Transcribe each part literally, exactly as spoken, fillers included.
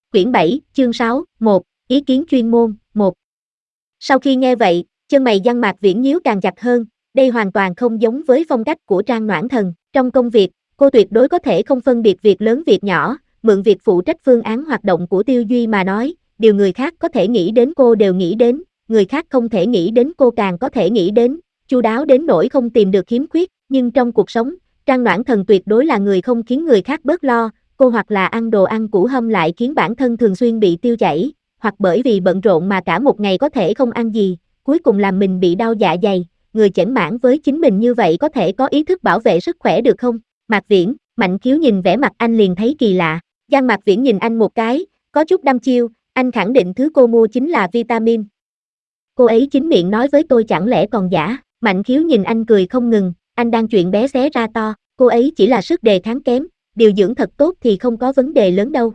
Quyển bảy, chương sáu, một, ý kiến chuyên môn, một. Sau khi nghe vậy, chân mày Giang Mạc Viễn nhíu càng chặt hơn, đây hoàn toàn không giống với phong cách của Trang Noãn Thần. Trong công việc, cô tuyệt đối có thể không phân biệt việc lớn việc nhỏ, mượn việc phụ trách phương án hoạt động của Tiêu Duy mà nói, điều người khác có thể nghĩ đến cô đều nghĩ đến, người khác không thể nghĩ đến cô càng có thể nghĩ đến, chu đáo đến nỗi không tìm được khiếm khuyết, nhưng trong cuộc sống, Trang Noãn Thần tuyệt đối là người không khiến người khác bớt lo. Cô hoặc là ăn đồ ăn củ hâm lại khiến bản thân thường xuyên bị tiêu chảy, hoặc bởi vì bận rộn mà cả một ngày có thể không ăn gì, cuối cùng làm mình bị đau dạ dày. Người chểnh mãn với chính mình như vậy có thể có ý thức bảo vệ sức khỏe được không? Mạc Viễn, Mạnh Khiếu nhìn vẻ mặt anh liền thấy kỳ lạ. Giang Mạc Viễn nhìn anh một cái, có chút đăm chiêu, anh khẳng định thứ cô mua chính là vitamin. Cô ấy chính miệng nói với tôi chẳng lẽ còn giả? Mạnh Khiếu nhìn anh cười không ngừng, anh đang chuyện bé xé ra to, cô ấy chỉ là sức đề kháng kém. Điều dưỡng thật tốt thì không có vấn đề lớn đâu.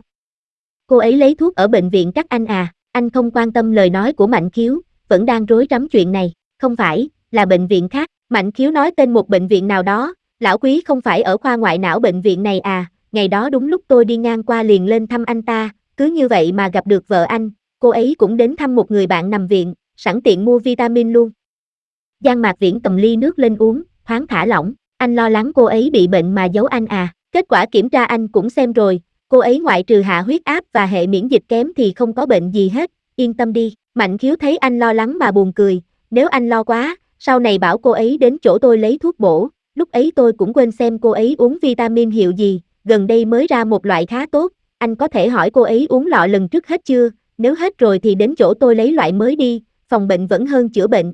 Cô ấy lấy thuốc ở bệnh viện các anh à, anh không quan tâm lời nói của Mạnh Khiếu, vẫn đang rối rắm chuyện này, không phải, là bệnh viện khác. Mạnh Khiếu nói tên một bệnh viện nào đó, lão quý không phải ở khoa ngoại não bệnh viện này à, ngày đó đúng lúc tôi đi ngang qua liền lên thăm anh ta, cứ như vậy mà gặp được vợ anh, cô ấy cũng đến thăm một người bạn nằm viện, sẵn tiện mua vitamin luôn. Giang Mạc Viễn cầm ly nước lên uống, thoáng thả lỏng, anh lo lắng cô ấy bị bệnh mà giấu anh à. Kết quả kiểm tra anh cũng xem rồi, cô ấy ngoại trừ hạ huyết áp và hệ miễn dịch kém thì không có bệnh gì hết, yên tâm đi. Mạnh Khiếu thấy anh lo lắng mà buồn cười, nếu anh lo quá, sau này bảo cô ấy đến chỗ tôi lấy thuốc bổ, lúc ấy tôi cũng quên xem cô ấy uống vitamin hiệu gì, gần đây mới ra một loại khá tốt, anh có thể hỏi cô ấy uống lọ lần trước hết chưa, nếu hết rồi thì đến chỗ tôi lấy loại mới đi, phòng bệnh vẫn hơn chữa bệnh.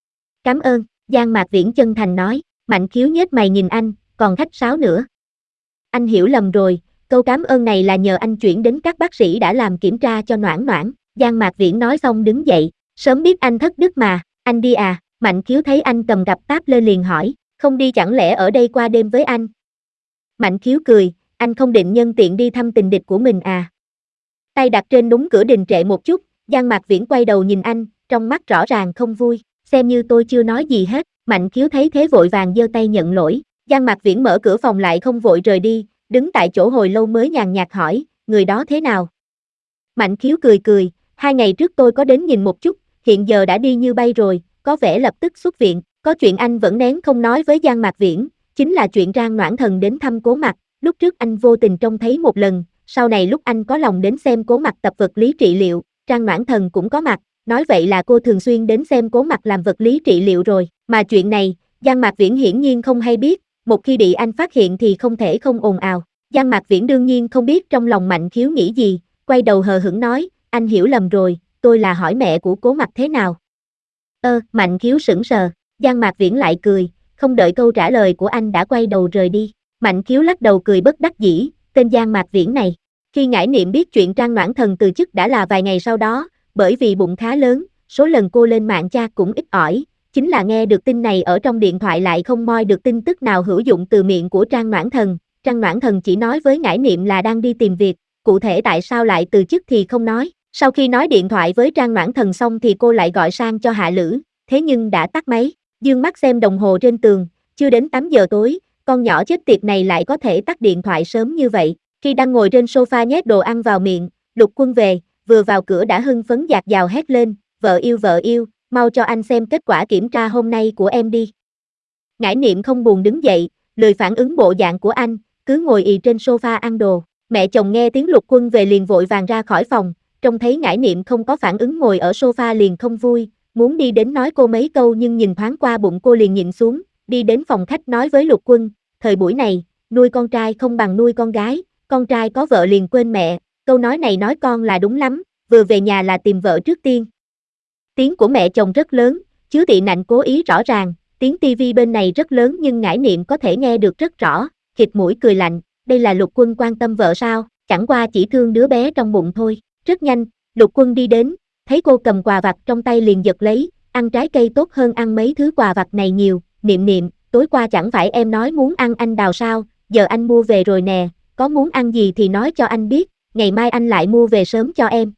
Cảm ơn, Giang Mạc Viễn chân thành nói. Mạnh Khiếu nhếch mày nhìn anh, còn khách sáo nữa. Anh hiểu lầm rồi, câu cảm ơn này là nhờ anh chuyển đến các bác sĩ đã làm kiểm tra cho Noãn Noãn. Giang Mạc Viễn nói xong đứng dậy, sớm biết anh thất đức mà, anh đi à? Mạnh Khiếu thấy anh cầm cặp táp lên liền hỏi, không đi chẳng lẽ ở đây qua đêm với anh? Mạnh Khiếu cười, anh không định nhân tiện đi thăm tình địch của mình à? Tay đặt trên đúng cửa đình trệ một chút, Giang Mạc Viễn quay đầu nhìn anh, trong mắt rõ ràng không vui, xem như tôi chưa nói gì hết. Mạnh Khiếu thấy thế vội vàng giơ tay nhận lỗi. Giang Mạc Viễn mở cửa phòng lại không vội rời đi, đứng tại chỗ hồi lâu mới nhàn nhạt hỏi, người đó thế nào? Mạnh Khiếu cười cười, hai ngày trước tôi có đến nhìn một chút, hiện giờ đã đi như bay rồi, có vẻ lập tức xuất viện. Có chuyện anh vẫn nén không nói với Giang Mạc Viễn, chính là chuyện Trang Noãn Thần đến thăm Cố Mặc. Lúc trước anh vô tình trông thấy một lần, sau này lúc anh có lòng đến xem Cố Mặc tập vật lý trị liệu, Trang Noãn Thần cũng có mặt, nói vậy là cô thường xuyên đến xem Cố Mặc làm vật lý trị liệu rồi, mà chuyện này, Giang Mạc Viễn hiển nhiên không hay biết, một khi bị anh phát hiện thì không thể không ồn ào. Giang Mạc Viễn đương nhiên không biết trong lòng Mạnh Khiếu nghĩ gì, quay đầu hờ hững nói, anh hiểu lầm rồi, tôi là hỏi mẹ của Cố Mặc thế nào. Ơ, Mạnh Khiếu sững sờ, Giang Mạc Viễn lại cười, không đợi câu trả lời của anh đã quay đầu rời đi. Mạnh Khiếu lắc đầu cười bất đắc dĩ, tên Giang Mạc Viễn này. Khi Ngải Niệm biết chuyện Trang Noãn Thần từ chức đã là vài ngày sau đó, bởi vì bụng khá lớn, số lần cô lên mạng tra cũng ít ỏi, chính là nghe được tin này ở trong điện thoại lại không moi được tin tức nào hữu dụng từ miệng của Trang Noãn Thần. Trang Noãn Thần chỉ nói với Ngải Niệm là đang đi tìm việc, cụ thể tại sao lại từ chức thì không nói. Sau khi nói điện thoại với Trang Noãn Thần xong thì cô lại gọi sang cho Hạ Lữ, thế nhưng đã tắt máy. Dương mắt xem đồng hồ trên tường, chưa đến tám giờ tối, con nhỏ chết tiệt này lại có thể tắt điện thoại sớm như vậy. Khi đang ngồi trên sofa nhét đồ ăn vào miệng, Lục Quân về, vừa vào cửa đã hưng phấn dạt dào hét lên, vợ yêu vợ yêu, mau cho anh xem kết quả kiểm tra hôm nay của em đi. Ngải Niệm không buồn đứng dậy, lười phản ứng bộ dạng của anh, cứ ngồi ì trên sofa ăn đồ. Mẹ chồng nghe tiếng Lục Quân về liền vội vàng ra khỏi phòng, trông thấy Ngải Niệm không có phản ứng ngồi ở sofa liền không vui, muốn đi đến nói cô mấy câu nhưng nhìn thoáng qua bụng cô liền nhịn xuống, đi đến phòng khách nói với Lục Quân, thời buổi này, nuôi con trai không bằng nuôi con gái, con trai có vợ liền quên mẹ, câu nói này nói con là đúng lắm, vừa về nhà là tìm vợ trước tiên. Tiếng của mẹ chồng rất lớn, chứa tị nạnh cố ý rõ ràng, tiếng tivi bên này rất lớn nhưng Ngải Niệm có thể nghe được rất rõ, khịt mũi cười lạnh, đây là Lục Quân quan tâm vợ sao, chẳng qua chỉ thương đứa bé trong bụng thôi. Rất nhanh, Lục Quân đi đến, thấy cô cầm quà vặt trong tay liền giật lấy, ăn trái cây tốt hơn ăn mấy thứ quà vặt này nhiều. Niệm Niệm, tối qua chẳng phải em nói muốn ăn anh đào sao, giờ anh mua về rồi nè, có muốn ăn gì thì nói cho anh biết, ngày mai anh lại mua về sớm cho em.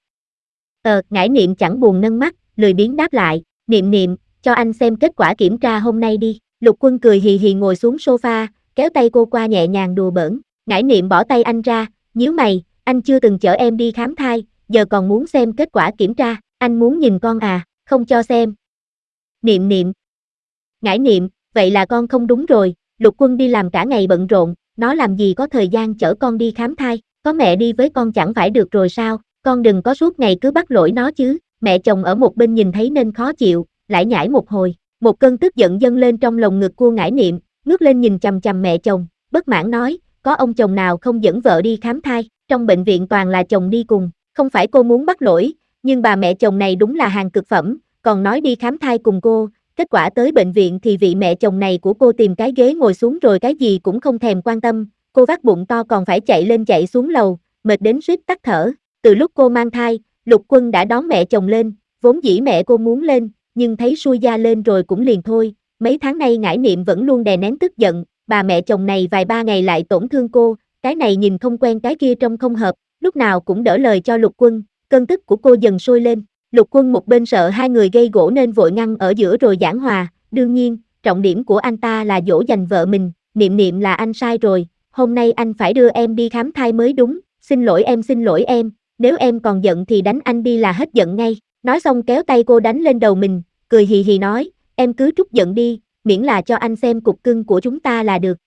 Ờ, Ngải Niệm chẳng buồn nâng mắt, lười biếng đáp lại, Niệm Niệm, cho anh xem kết quả kiểm tra hôm nay đi. Lục Quân cười hì hì ngồi xuống sofa, kéo tay cô qua nhẹ nhàng đùa bỡn. Ngải Niệm bỏ tay anh ra, nhíu mày, anh chưa từng chở em đi khám thai, giờ còn muốn xem kết quả kiểm tra, anh muốn nhìn con à, không cho xem. Niệm Niệm. Ngải Niệm, vậy là con không đúng rồi, Lục Quân đi làm cả ngày bận rộn, nó làm gì có thời gian chở con đi khám thai, có mẹ đi với con chẳng phải được rồi sao, con đừng có suốt ngày cứ bắt lỗi nó chứ, mẹ chồng ở một bên nhìn thấy nên khó chịu, lải nhải một hồi, một cơn tức giận dâng lên trong lồng ngực của Ngải Niệm, ngước lên nhìn chằm chằm mẹ chồng, bất mãn nói, có ông chồng nào không dẫn vợ đi khám thai, trong bệnh viện toàn là chồng đi cùng, không phải cô muốn bắt lỗi, nhưng bà mẹ chồng này đúng là hàng cực phẩm, còn nói đi khám thai cùng cô, kết quả tới bệnh viện thì vị mẹ chồng này của cô tìm cái ghế ngồi xuống rồi cái gì cũng không thèm quan tâm, cô vác bụng to còn phải chạy lên chạy xuống lầu, mệt đến suýt tắt thở, từ lúc cô mang thai, Lục Quân đã đón mẹ chồng lên, vốn dĩ mẹ cô muốn lên, nhưng thấy xui gia lên rồi cũng liền thôi, mấy tháng nay Ngải Niệm vẫn luôn đè nén tức giận, bà mẹ chồng này vài ba ngày lại tổn thương cô, cái này nhìn không quen cái kia trông không hợp, lúc nào cũng đỡ lời cho Lục Quân, cơn tức của cô dần sôi lên, Lục Quân một bên sợ hai người gây gổ nên vội ngăn ở giữa rồi giảng hòa, đương nhiên, trọng điểm của anh ta là dỗ dành vợ mình, Niệm Niệm là anh sai rồi, hôm nay anh phải đưa em đi khám thai mới đúng, xin lỗi em xin lỗi em, nếu em còn giận thì đánh anh đi là hết giận ngay, nói xong kéo tay cô đánh lên đầu mình, cười hì hì nói, em cứ trút giận đi, miễn là cho anh xem cục cưng của chúng ta là được.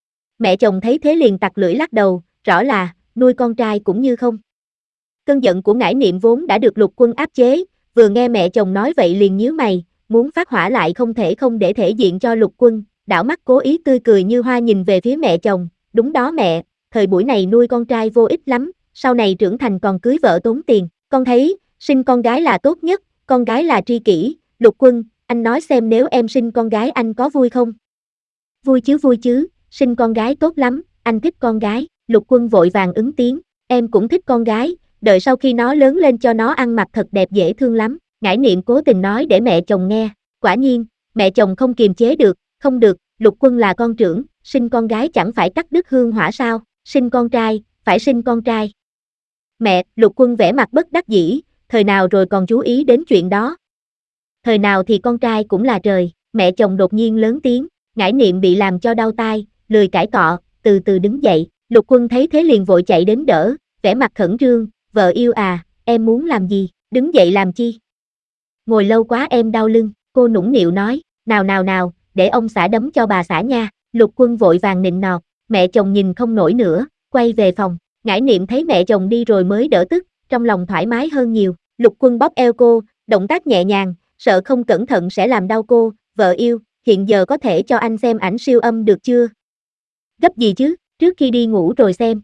Mẹ chồng thấy thế liền tặc lưỡi lắc đầu, rõ là, nuôi con trai cũng như không. Cơn giận của Ngải Niệm vốn đã được Lục Quân áp chế, vừa nghe mẹ chồng nói vậy liền nhíu mày, muốn phát hỏa lại không thể không để thể diện cho Lục Quân, đảo mắt cố ý tươi cười như hoa nhìn về phía mẹ chồng, đúng đó mẹ, thời buổi này nuôi con trai vô ích lắm, sau này trưởng thành còn cưới vợ tốn tiền, con thấy, sinh con gái là tốt nhất, con gái là tri kỷ, Lục Quân, anh nói xem nếu em sinh con gái anh có vui không? Vui chứ vui chứ, sinh con gái tốt lắm, anh thích con gái, Lục Quân vội vàng ứng tiếng, em cũng thích con gái, đợi sau khi nó lớn lên cho nó ăn mặc thật đẹp dễ thương lắm, Ngải Niệm cố tình nói để mẹ chồng nghe, quả nhiên, mẹ chồng không kiềm chế được, không được, Lục Quân là con trưởng, sinh con gái chẳng phải cắt đứt hương hỏa sao, sinh con trai, phải sinh con trai. Mẹ, Lục Quân vẻ mặt bất đắc dĩ, thời nào rồi còn chú ý đến chuyện đó. Thời nào thì con trai cũng là trời, mẹ chồng đột nhiên lớn tiếng, Ngải Niệm bị làm cho đau tai, lười cãi cọ, từ từ đứng dậy, Lục Quân thấy thế liền vội chạy đến đỡ, vẻ mặt khẩn trương, vợ yêu à, em muốn làm gì, đứng dậy làm chi? Ngồi lâu quá em đau lưng, cô nũng nịu nói, nào nào nào, để ông xã đấm cho bà xã nha, Lục Quân vội vàng nịnh nọt, mẹ chồng nhìn không nổi nữa, quay về phòng, Ngải Niệm thấy mẹ chồng đi rồi mới đỡ tức, trong lòng thoải mái hơn nhiều, Lục Quân bóp eo cô, động tác nhẹ nhàng, sợ không cẩn thận sẽ làm đau cô, vợ yêu, hiện giờ có thể cho anh xem ảnh siêu âm được chưa? Gấp gì chứ, trước khi đi ngủ rồi xem.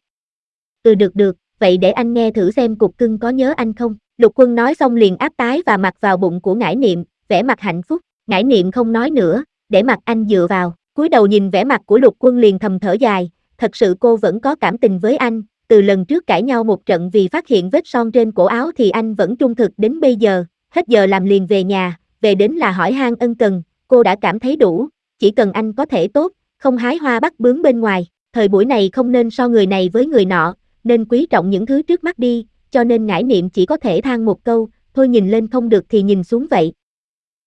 Ừ được được, vậy để anh nghe thử xem cục cưng có nhớ anh không? Lục Quân nói xong liền áp tái và mặt vào bụng của Ngải Niệm, vẻ mặt hạnh phúc, Ngải Niệm không nói nữa, để mặt anh dựa vào, cúi đầu nhìn vẻ mặt của Lục Quân liền thầm thở dài, thật sự cô vẫn có cảm tình với anh, từ lần trước cãi nhau một trận vì phát hiện vết son trên cổ áo thì anh vẫn trung thực đến bây giờ, hết giờ làm liền về nhà, về đến là hỏi han ân cần, cô đã cảm thấy đủ, chỉ cần anh có thể tốt, không hái hoa bắt bướm bên ngoài, thời buổi này không nên so người này với người nọ, nên quý trọng những thứ trước mắt đi, cho nên Ngải Niệm chỉ có thể than một câu, thôi nhìn lên không được thì nhìn xuống vậy.